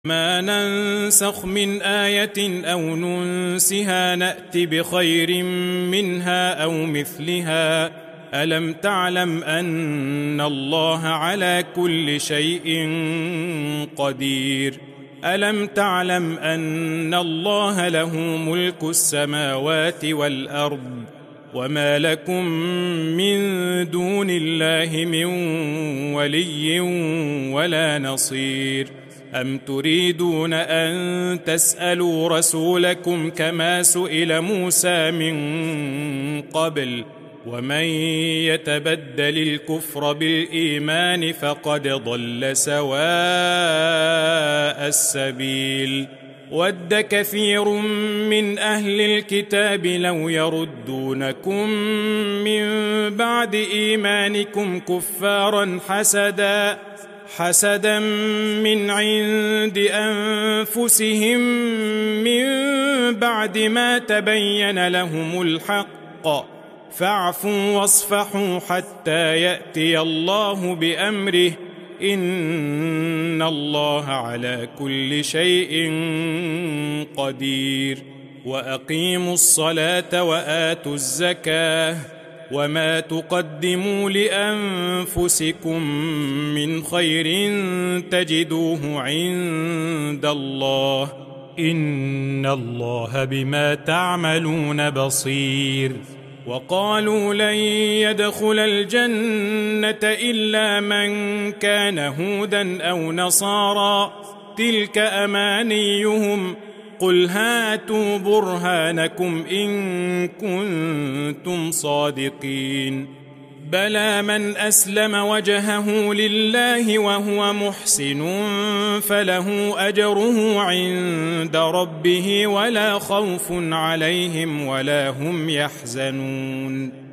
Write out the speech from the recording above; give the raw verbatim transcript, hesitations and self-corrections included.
ما ننسخ من آية أو ننسها نأت بخير منها أو مثلها ألم تعلم أن الله على كل شيء قدير ألم تعلم أن الله له ملك السماوات والأرض وما لكم من دون الله من ولي ولا نصير أم تريدون أن تسألوا رسولكم كما سئل موسى من قبل ومن يتبدل الكفر بالإيمان فقد ضل سواء السبيل ود كثير من أهل الكتاب لو يردونكم من بعد إيمانكم كفارا حسدا حسدا من عند أنفسهم من بعد ما تبين لهم الحق فاعفوا واصفحوا حتى يأتي الله بأمره إن الله على كل شيء قدير وأقيموا الصلاة وآتوا الزكاة وما تقدموا لأنفسكم من خير تجدوه عند الله إن الله بما تعملون بصير وقالوا لن يدخل الجنة إلا من كان هودا أو نصارى تلك أمانيهم قل هاتوا برهانكم إن كنتم صادقين بلى من أسلم وجهه لله وهو محسن فله أجره عند ربه ولا خوف عليهم ولا هم يحزنون